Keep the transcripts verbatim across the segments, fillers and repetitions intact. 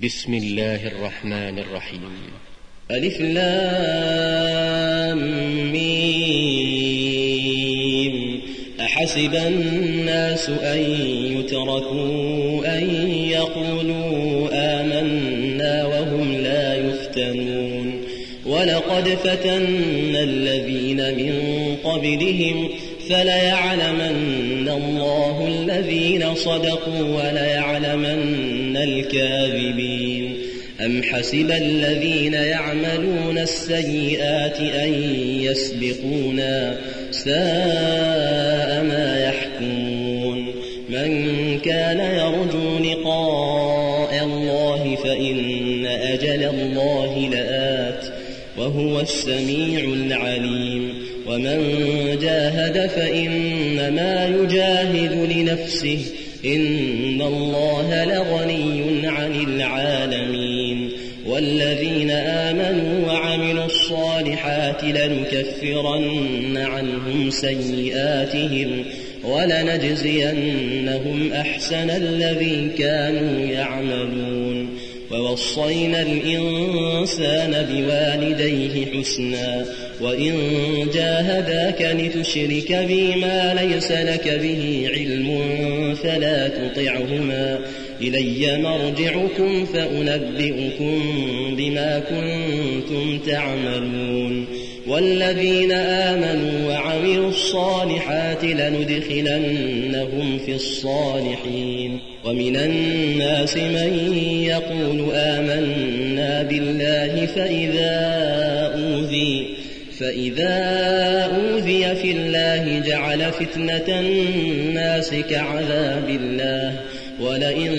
بسم الله الرحمن الرحيم. ألف لام ميم. أحسب الناس أن يتركوا أن يقولوا آمنا وهم لا يفتنون ولقد فتنا الذين من قبلهم فليعلمن الله الذين صدقوا وليعلمن الكاذبين. أم حسب الذين يعملون السيئات أن يسبقونا ساء ما يحكمون. من كان يرجو لقاء الله فإن أجل الله لآت وهو السميع العليم. ومن جاهد فإنما يجاهد لنفسه إن الله لغني عن العالمين. والذين آمنوا وعملوا الصالحات لنكفرن عنهم سيئاتهم ولنجزينهم أحسن الذي كانوا يعملون. ووصينا الإنسان بوالديه حسنا وإن جاهداك لتشرك بي ما ليس لك به علم فلا تطعهما إلي مرجعكم فأنبئكم بما كنتم تعملون. والذين آمنوا وعملوا الصالحات لندخلنهم في الصالحين. ومن الناس من يقول آمنا بالله فإذا أوذي فإذا أوذي في الله جعل فتنة الناس كعذاب الله ولئن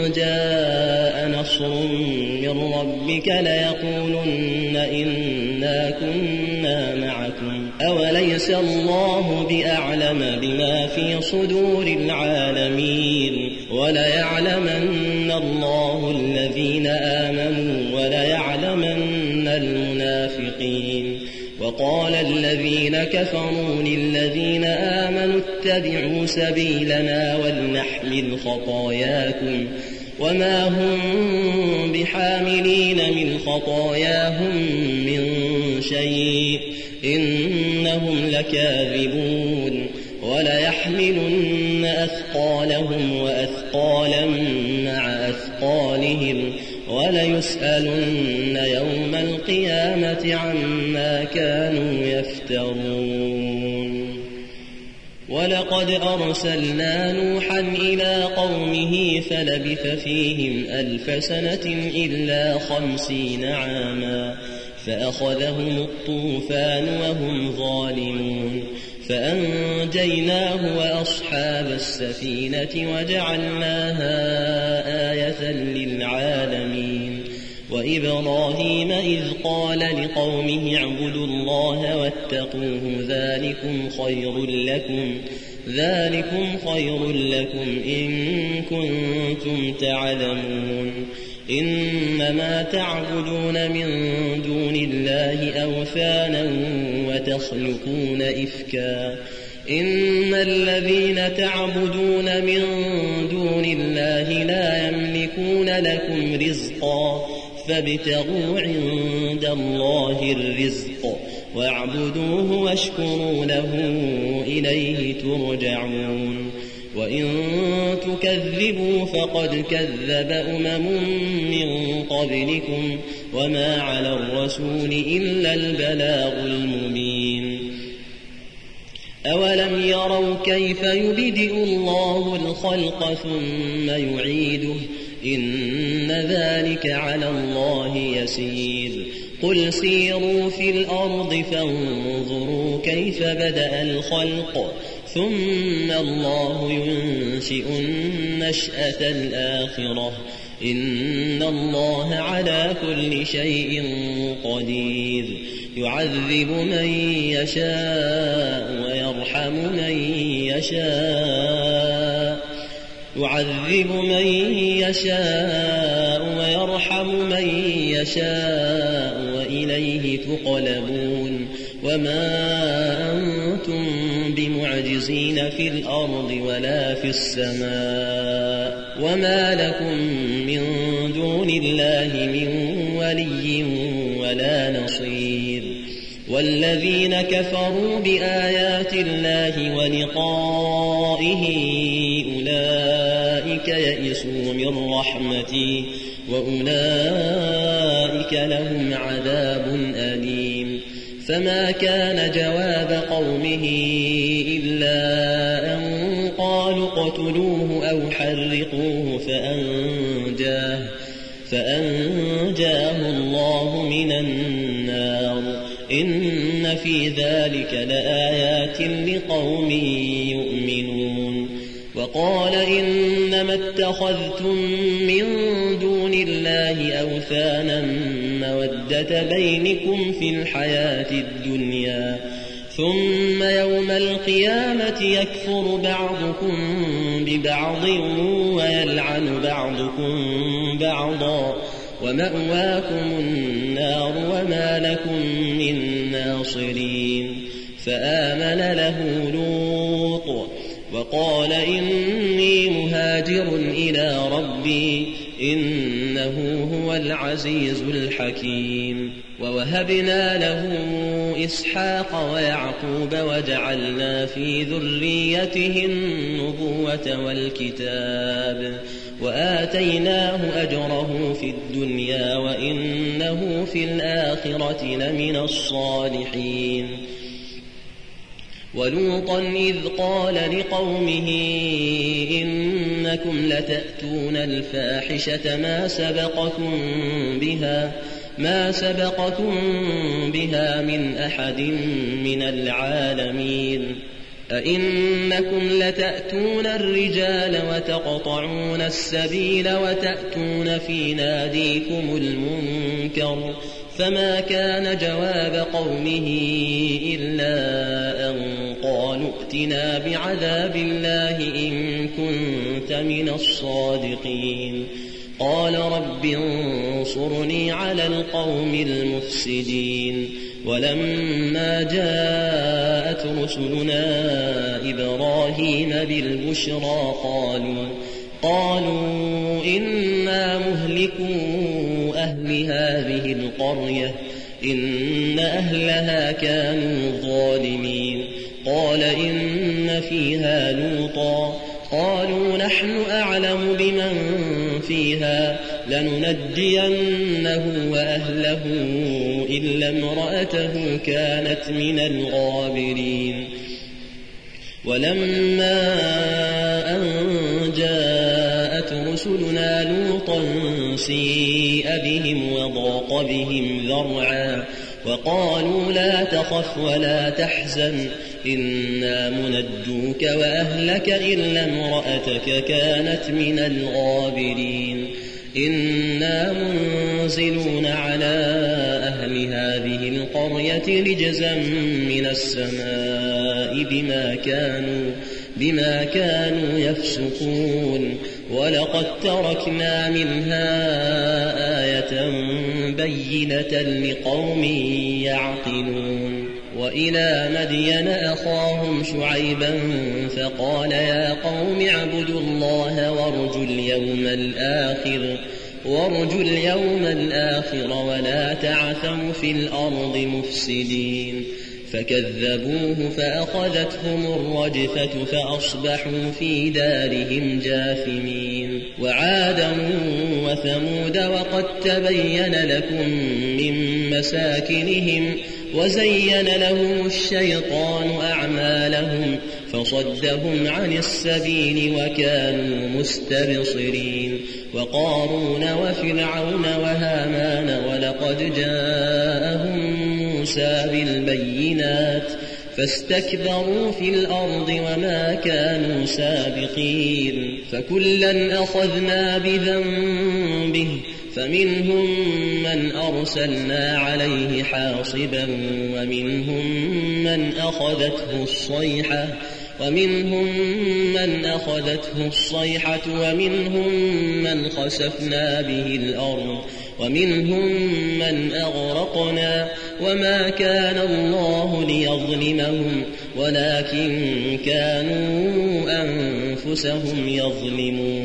جاء نصر من ربك ليقولن إنا كنا معكم أوليس الله بأعلم بما في صدور العالمين. وليعلمن الله الذين آمنوا وليعلمن المنافقين. وقال الذين كفروا للذين آمنوا اتبعوا سبيلنا ولنحمل خطاياكم وما هم بحاملين من خطاياهم من شيء إنهم لكاذبون. وليحملن أثقالهم وأثقالا مع أثقالهم وليسألن يوم القيامة عما كانوا يفترون. ولقد أرسلنا نوحا إلى قومه فلبث فيهم ألف سنة إلا خمسين عاما فأخذهم الطوفان وهم ظالمون فأنجيناه وأصحاب السفينة وجعلناها آية للعالمين. وإبراهيم إذ قال لقومه اعبدوا الله واتقوه ذلكم خير لكم ذلكم خير لكم إن كنتم تعلمون. إنما تعبدون من دون الله أوثانا وتخلقون إفكا إن الذين تعبدون من دون الله لا يملكون لكم رزقا فابتغوا عند الله الرزق واعبدوه واشكروا له إليه ترجعون. وإن تكذبوا فقد كذب أمم من قبلكم وما على الرسول إلا البلاغ المبين. أولم يروا كيف يبدئ الله الخلق ثم يعيده إن ذلك على الله يسير. قل سيروا في الأرض فانظروا كيف بدأ الخلق ثم الله ينشئ النشأة الآخرة إن الله على كل شيء قدير. يعذب من يشاء ويرحم من يشاء يعذب من يشاء ويرحم من يشاء وإليه تقلبون. وما أنتم بمعجزين في الأرض ولا في السماء وما لكم من دون دون الله من ولي ولا نصير والذين كفروا بآيات الله ولقائه أولئك يئسوا من رحمتي وأولئك لهم عذاب أليم فما كان جواب قومه إلا أن قالوا اقتلوه أو حرقوه فأنجاه, فأنجاه الله من النار إن في ذلك لآيات لقوم يؤمنون وقال إنما اتخذتم من دون الله أوثانا مودة بينكم في الحياة الدنيا ثم يوم القيامة يكفر بعضكم ببعض ويلعن بعضكم بعضا ومأواكم النار وما لكم من ناصرين فآمن له لوط وقال إني مهاجر إلى ربي إنه هو العزيز الحكيم ووهبنا له إسحاق ويعقوب وجعلنا في ذريته النبوة والكتاب وآتيناه أجره في الدنيا وإنه في الآخرة لمن الصالحين ولوطا إذ قال لقومه إنكم لتأتون الفاحشة ما سبقكم بها ما سبقكم بها من أحد من العالمين أئنكم لتأتون الرجال وتقطعون السبيل وتأتون في ناديكم المنكر فما كان جواب قومه إلا أن قالوا ائتنا بعذاب الله إن كنت من الصادقين قال رب انصرني على القوم المفسدين ولما جاءت رسلنا إبراهيم بالبشرى قالوا قالوا إنا مهلكو أهل هذه القرية إن أهلها كانوا ظالمين قال إن فيها لوطا قالوا نحن أعلم بمن فيها لننجينه وأهله إلا امرأته كانت من الغابرين ولما أن جاءت رسلنا لوطا سيء بهم وضاق بهم ذرعا وقالوا لا تخف ولا تحزن إنا منجوك وأهلك إلا امرأتك كانت من الغابرين إنا منزلون على أهل هذه القرية رجزا من السماء بما كانوا بما كانوا يفسقون ولقد تركنا منها آية بينة لقوم يعقلون وإلى مدين أخاهم شعيبا فقال يا قوم اعبدوا الله وارجوا اليوم الآخر وارجوا اليوم الآخر ولا تعثوا في الأرض مفسدين فكذبوه فأخذتهم الرجفة فأصبحوا في دارهم جاثمين وعادا وثمود وقد تبين لكم من مساكنهم وزين لهم الشيطان أعمالهم فصدهم عن السبيل وكانوا مستبصرين وقارون وفرعون وهامان ولقد جاءهم موسى بالبينات فاستكبروا في الأرض وما كانوا سابقين فكلا أخذنا بذنبه فمنهم من أرسلنا عليه حاصبا ومنهم من أخذته الصيحة ومنهم من أخذته الصيحة ومنهم من خسفنا به الأرض ومنهم من أغرقنا وما كان الله ليظلمهم ولكن كانوا أنفسهم يظلمون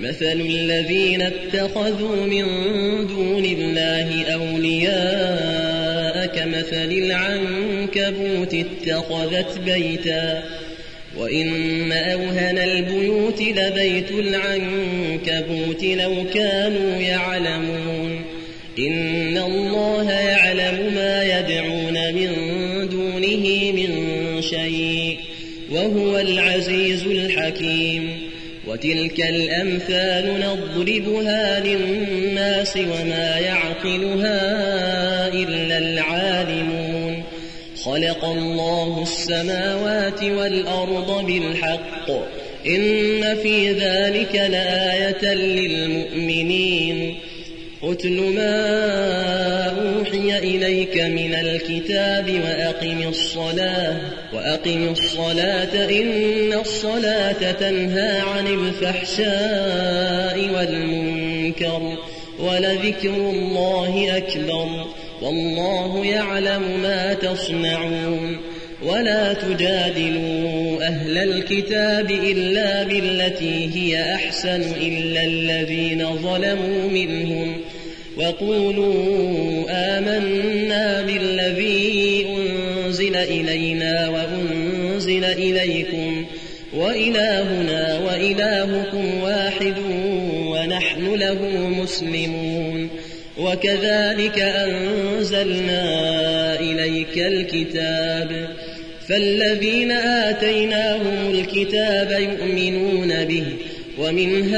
مثل الذين اتخذوا من دون الله أولياء كمثل العنكبوت اتخذت بيتا وإن أوهن البيوت لبيت العنكبوت لو كانوا يعلمون إن الله يعلم ما يدعون من دونه من شيء وهو العزيز الحكيم وتلك الأمثال نضربها للناس وما يعقلها إلا العالمون خلق الله السماوات والأرض بالحق إن في ذلك لآية للمؤمنين أتل ما أوحي إليك من الكتاب وأقم الصلاة وأقم الصلاة إن الصلاة تنهى عن الفحشاء والمنكر ولذكر الله أكبر والله يعلم ما تصنعون ولا تجادلوا أهل الكتاب إلا بالتي هي أحسن إلا الذين ظلموا منهم وقولوا آمنا بالذي أنزل إلينا وأنزل إليكم وإلهنا وإلهكم واحد ونحن له مسلمون وكذلك أنزلنا إليك الكتاب فالذين آتيناهم الكتاب يؤمنون به ومن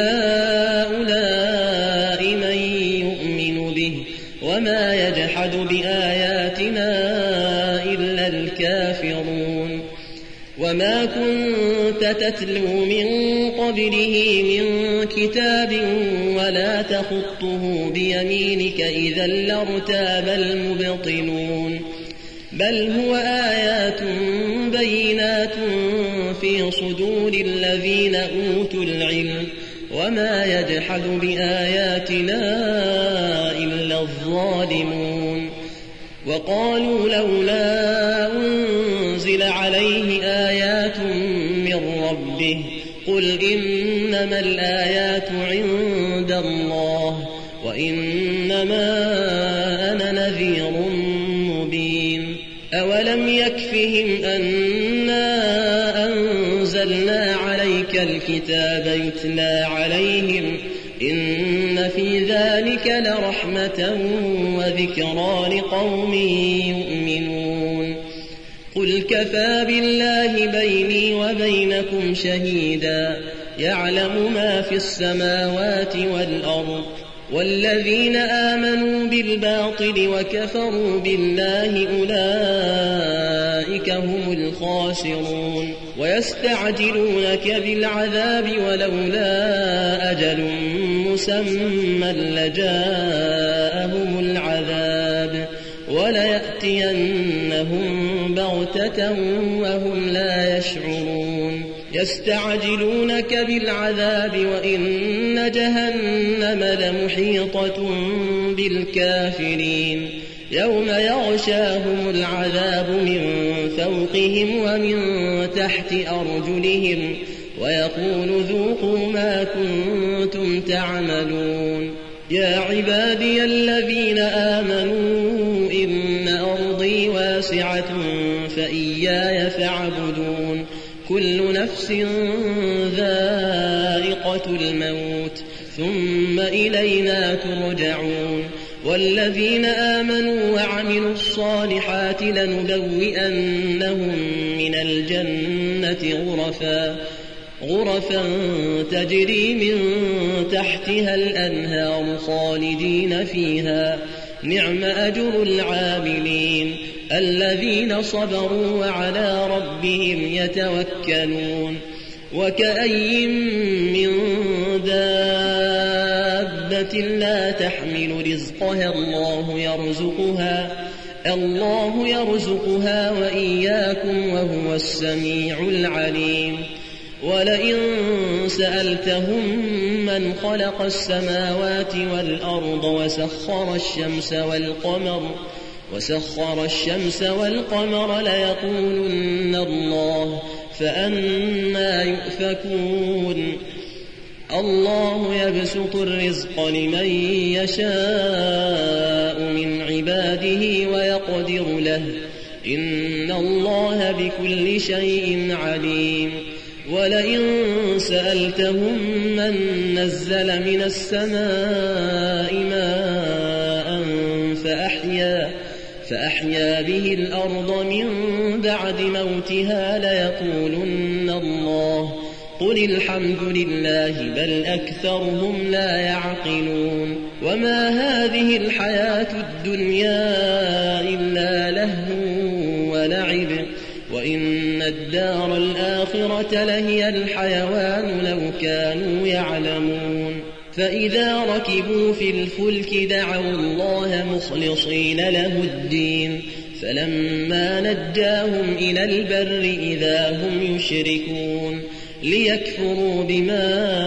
هؤلاء من يؤمن به وما يجحد بآياتنا إلا الكافرون وما كنت تتلو من قبله من كتاب ولا تخطه بيمينك إذا لارتاب المبطلون بل هو آيات بينات في صدور الذين أوتوا العلم وما يجحد بآياتنا إلا الظالمون وقالوا لولا أنزل عليه آيات من ربه قل إنما الآيات عند الله وإنما أنا نذير مبين أولم يكفهم أنا أنزلنا عليك الكتاب يتلى عليهم إن في ذلك لرحمة وذكرى لقوم يؤمنون قل كفى بالله بيني وبينكم شهيدا يعلم ما في السماوات والأرض والذين آمنوا بالباطل وكفروا بالله أولئك هم الخاسرون ويستعجلونك بالعذاب ولولا أجل مسمى لجاءهم العذاب وليأتينهم بغتة وهم لا يشعرون يستعجلونك بالعذاب وإن جهنم لمحيطة بالكافرين يوم يغشاهم العذاب من فوقهم ومن تحت أرجلهم ويقول ذوقوا ما كنتم تعملون يا عبادي الذين آمنوا إن أرضي واسعة فإياي فاعبدون كل نفس ذائقة الموت ثم إلينا ترجعون والذين آمنوا وعملوا الصالحات لنبوئنهم من الجنة غرفا غرفا تجري من تحتها الأنهار خالدين فيها نعم أجر العاملين الذين صبروا وعلى ربهم يتوكلون وكأي من دابة لا تحمل رزقها الله يرزقها الله يرزقها وإياكم وهو السميع العليم ولئن سألتهم من خلق السماوات والأرض وسخر الشمس والقمر وسخر الشمس والقمر ليقولن الله فأنى يؤفكون الله يبسط الرزق لمن يشاء من عباده ويقدر له إن الله بكل شيء عليم ولئن سألتهم من نزل من السماء ماء فأحيا, فأحيا به الأرض من بعد موتها ليقولن الله قل الحمد لله بل أكثرهم لا يعقلون وما هذه الحياة الدنيا إلا لهو ولعب وإن الدار الآخرة لهي الحيوان لو كانوا يعلمون فإذا ركبوا في الفلك دعوا الله مخلصين له الدين فلما نجاهم إلى البر إذا هم يشركون ليكفروا بما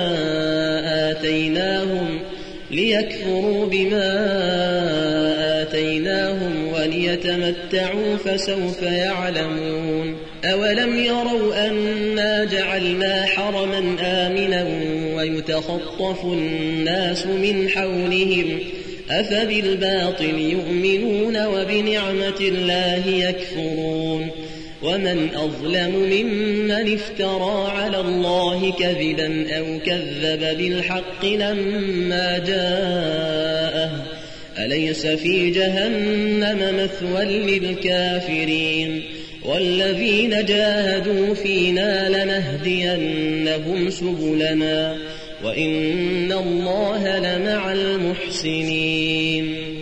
آتيناهم ليكفروا بما آتيناهم وليتمتعوا فسوف يعلمون أولم يروا أنا جعلنا حرما آمنا ويتخطف الناس من حولهم أفبالباطل يؤمنون وبنعمة الله يكفرون ومن أظلم ممن افترى على الله كذبا أو كذب بالحق لما جاءه أليس في جهنم مثوى للكافرين والذين جاهدوا فينا لنهدينهم سبلنا وإن الله لمع المحسنين